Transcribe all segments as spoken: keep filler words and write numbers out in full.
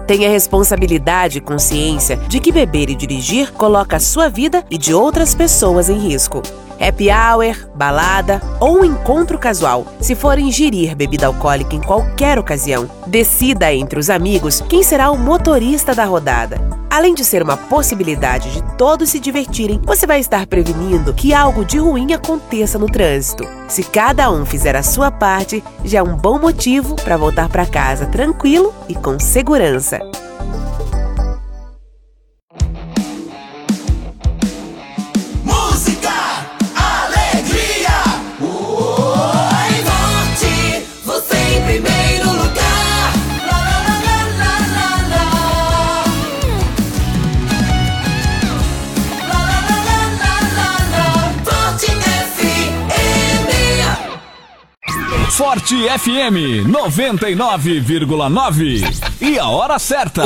Tenha responsabilidade e consciência de que beber e dirigir coloca a sua vida e de outras pessoas em risco. Happy hour, balada ou um encontro casual, se for ingerir bebida alcoólica em qualquer ocasião, decida entre os amigos quem será o motorista da rodada. Além de ser uma possibilidade de todos se divertirem, você vai estar prevenindo que algo de ruim aconteça no trânsito. Se cada um fizer a sua parte, já é um bom motivo para voltar para casa tranquilo e com segurança. Forte F M noventa e nove vírgula nove. E a hora certa: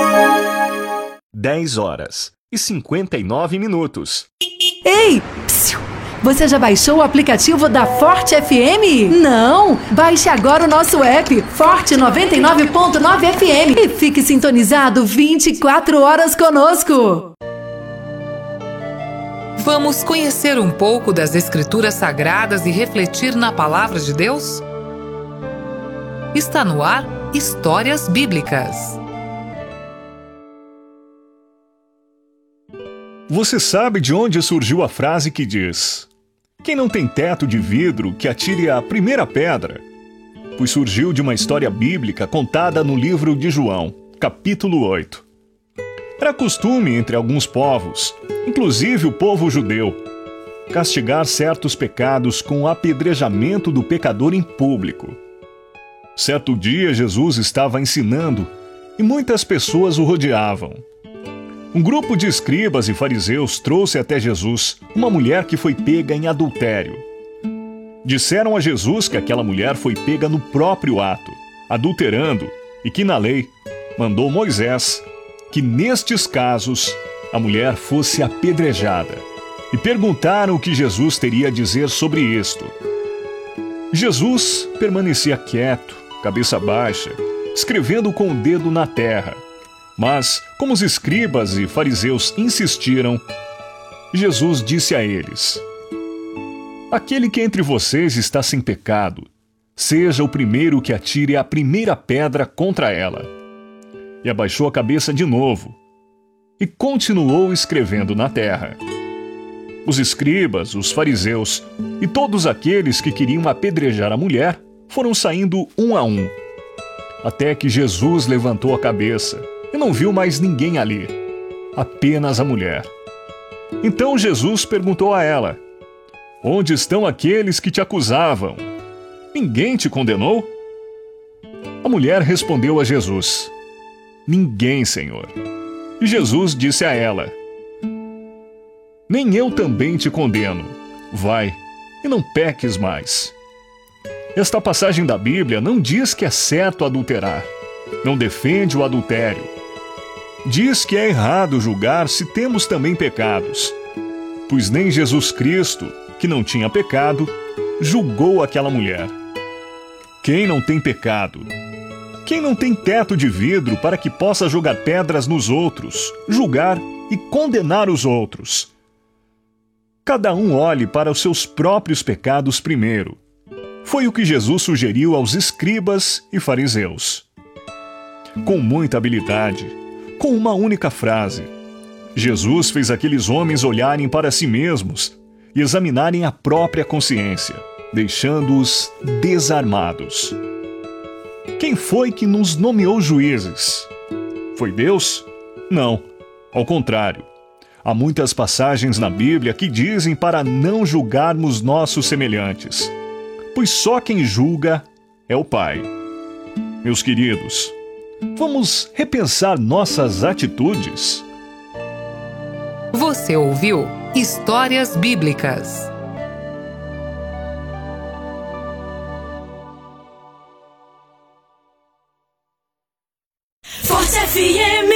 dez horas e cinquenta e nove minutos. Ei! Psiu. Você já baixou o aplicativo da Forte F M? Não! Baixe agora o nosso app Forte noventa e nove ponto nove F M e fique sintonizado vinte e quatro horas conosco. Vamos conhecer um pouco das Escrituras Sagradas e refletir na Palavra de Deus? Está no ar Histórias Bíblicas. Você sabe de onde surgiu a frase que diz: quem não tem teto de vidro, que atire a primeira pedra? Pois surgiu de uma história bíblica contada no livro de João, capítulo oito. Era costume entre alguns povos, inclusive o povo judeu, castigar certos pecados com o apedrejamento do pecador em público. Certo dia, Jesus estava ensinando e muitas pessoas o rodeavam. Um grupo de escribas e fariseus trouxe até Jesus uma mulher que foi pega em adultério. Disseram a Jesus que aquela mulher foi pega no próprio ato, adulterando, e que na lei mandou Moisés que nestes casos a mulher fosse apedrejada. E perguntaram o que Jesus teria a dizer sobre isto. Jesus permanecia quieto, cabeça baixa, escrevendo com o dedo na terra. Mas, como os escribas e fariseus insistiram, Jesus disse a eles: aquele que entre vocês está sem pecado, seja o primeiro que atire a primeira pedra contra ela. E abaixou a cabeça de novo, e continuou escrevendo na terra. Os escribas, os fariseus e todos aqueles que queriam apedrejar a mulher foram saindo um a um, até que Jesus levantou a cabeça e não viu mais ninguém ali, apenas a mulher. Então Jesus perguntou a ela: onde estão aqueles que te acusavam? Ninguém te condenou? A mulher respondeu a Jesus: ninguém, Senhor. E Jesus disse a ela: nem eu também te condeno. Vai, e não peques mais. Esta passagem da Bíblia não diz que é certo adulterar. Não defende o adultério. Diz que é errado julgar se temos também pecados. Pois nem Jesus Cristo, que não tinha pecado, julgou aquela mulher. Quem não tem pecado? Quem não tem teto de vidro para que possa jogar pedras nos outros, julgar e condenar os outros? Cada um olhe para os seus próprios pecados primeiro. Foi o que Jesus sugeriu aos escribas e fariseus. Com muita habilidade, com uma única frase, Jesus fez aqueles homens olharem para si mesmos e examinarem a própria consciência, deixando-os desarmados. Quem foi que nos nomeou juízes? Foi Deus? Não, ao contrário. Há muitas passagens na Bíblia que dizem para não julgarmos nossos semelhantes, pois só quem julga é o Pai. Meus queridos, vamos repensar nossas atitudes? Você ouviu Histórias Bíblicas. Forte F M.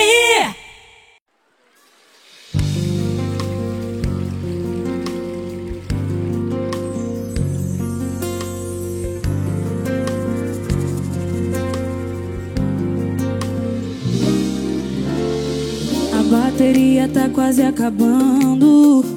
bateria tá quase acabando.